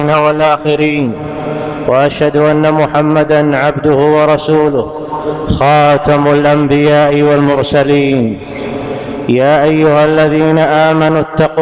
الأولين والآخرين، وأشهد أن محمدًا عبده ورسوله خاتم الأنبياء والمرسلين. يا أيها الذين آمنوا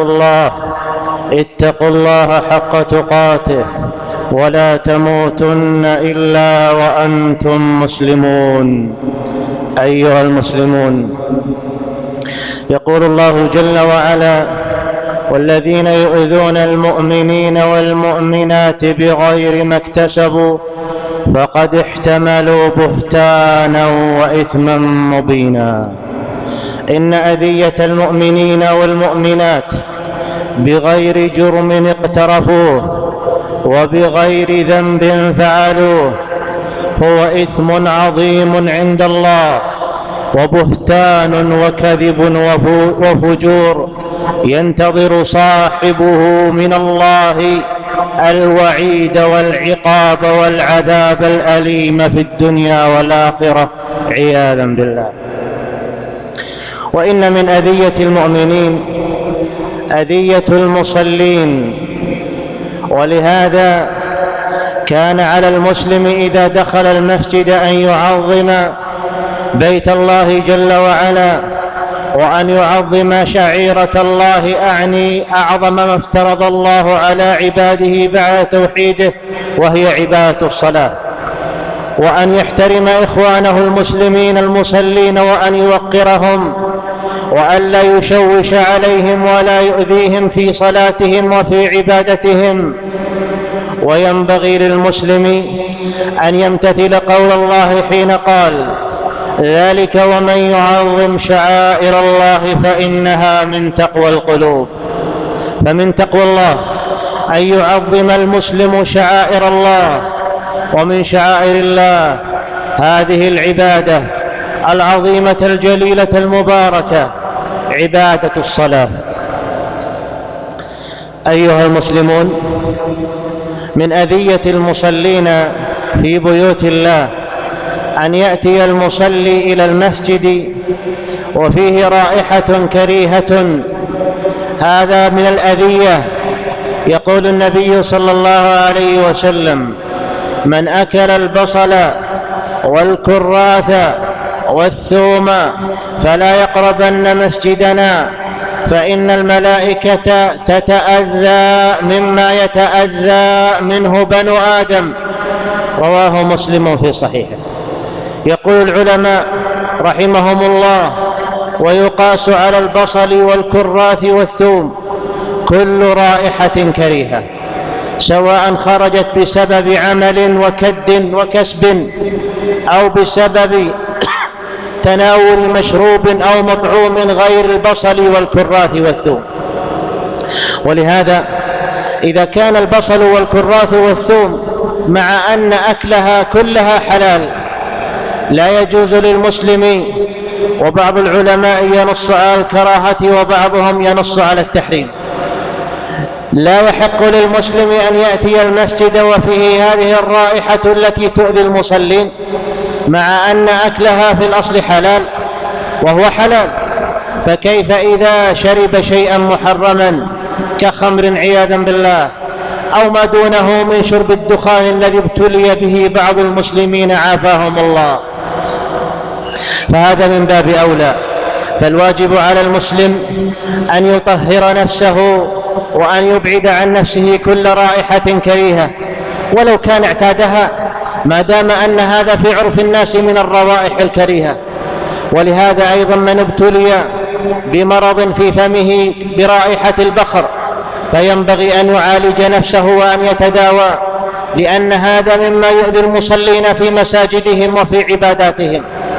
اتقوا الله حق تقاته ولا تموتن إلا وأنتم مسلمون. أيها المسلمون، يقول الله جل وعلا: والذين يؤذون المؤمنين والمؤمنات بغير ما اكتسبوا فقد احتملوا بهتانا وإثما مبينا. إن أذية المؤمنين والمؤمنات بغير جرم اقترفوه وبغير ذنب فعلوه هو إثم عظيم عند الله، وبهتان وكذب وفجور ينتظر صاحبه من الله الوعيد والعقاب والعذاب الأليم في الدنيا والآخرة عياذا بالله. وإن من أذية المؤمنين أذية المصلين، ولهذا كان على المسلم إذا دخل المسجد أن يعظم بيت الله جل وعلا، وأن يعظم شعيرة الله، أعني أعظم ما افترض الله على عباده بعد توحيده وهي عبادة الصلاة، وأن يحترم إخوانه المسلمين المصلين وأن يوقرهم، وأن لا يشوش عليهم ولا يؤذيهم في صلاتهم وفي عبادتهم. وينبغي للمسلم أن يمتثل قول الله حين قال: ذلك ومن يعظم شعائر الله فإنها من تقوى القلوب. فمن تقوى الله أن يعظم المسلم شعائر الله، ومن شعائر الله هذه العبادة العظيمة الجليلة المباركة عبادة الصلاة. أيها المسلمون، من أذية المصلين في بيوت الله أن يأتي المصلي إلى المسجد وفيه رائحة كريهة، هذا من الأذية. يقول النبي صلى الله عليه وسلم: من أكل البصل والكراث والثوم فلا يقربن مسجدنا فإن الملائكة تتأذى مما يتأذى منه بنو آدم. رواه مسلم في صحيحه. يقول العلماء رحمهم الله: ويقاس على البصل والكراث والثوم كل رائحة كريهة، سواء خرجت بسبب عمل وكد وكسب أو بسبب تناول مشروب أو مطعوم غير البصل والكراث والثوم. ولهذا إذا كان البصل والكراث والثوم مع أن أكلها كلها حلال لا يجوز للمسلم، وبعض العلماء ينص على الكراهة وبعضهم ينص على التحريم، لا يحق للمسلم أن يأتي المسجد وفيه هذه الرائحة التي تؤذي المصلين، مع أن أكلها في الأصل حلال وهو حلال، فكيف إذا شرب شيئا محرما كخمر عياذا بالله أو ما دونه من شرب الدخان الذي ابتلي به بعض المسلمين عافاهم الله؟ فهذا من باب أولى. فالواجب على المسلم أن يطهر نفسه وأن يبعد عن نفسه كل رائحة كريهة ولو كان اعتادها، ما دام أن هذا في عرف الناس من الروائح الكريهة. ولهذا أيضا من ابتلي بمرض في فمه برائحة البخر فينبغي أن يعالج نفسه وأن يتداوى، لأن هذا مما يؤذي المصلين في مساجدهم وفي عباداتهم.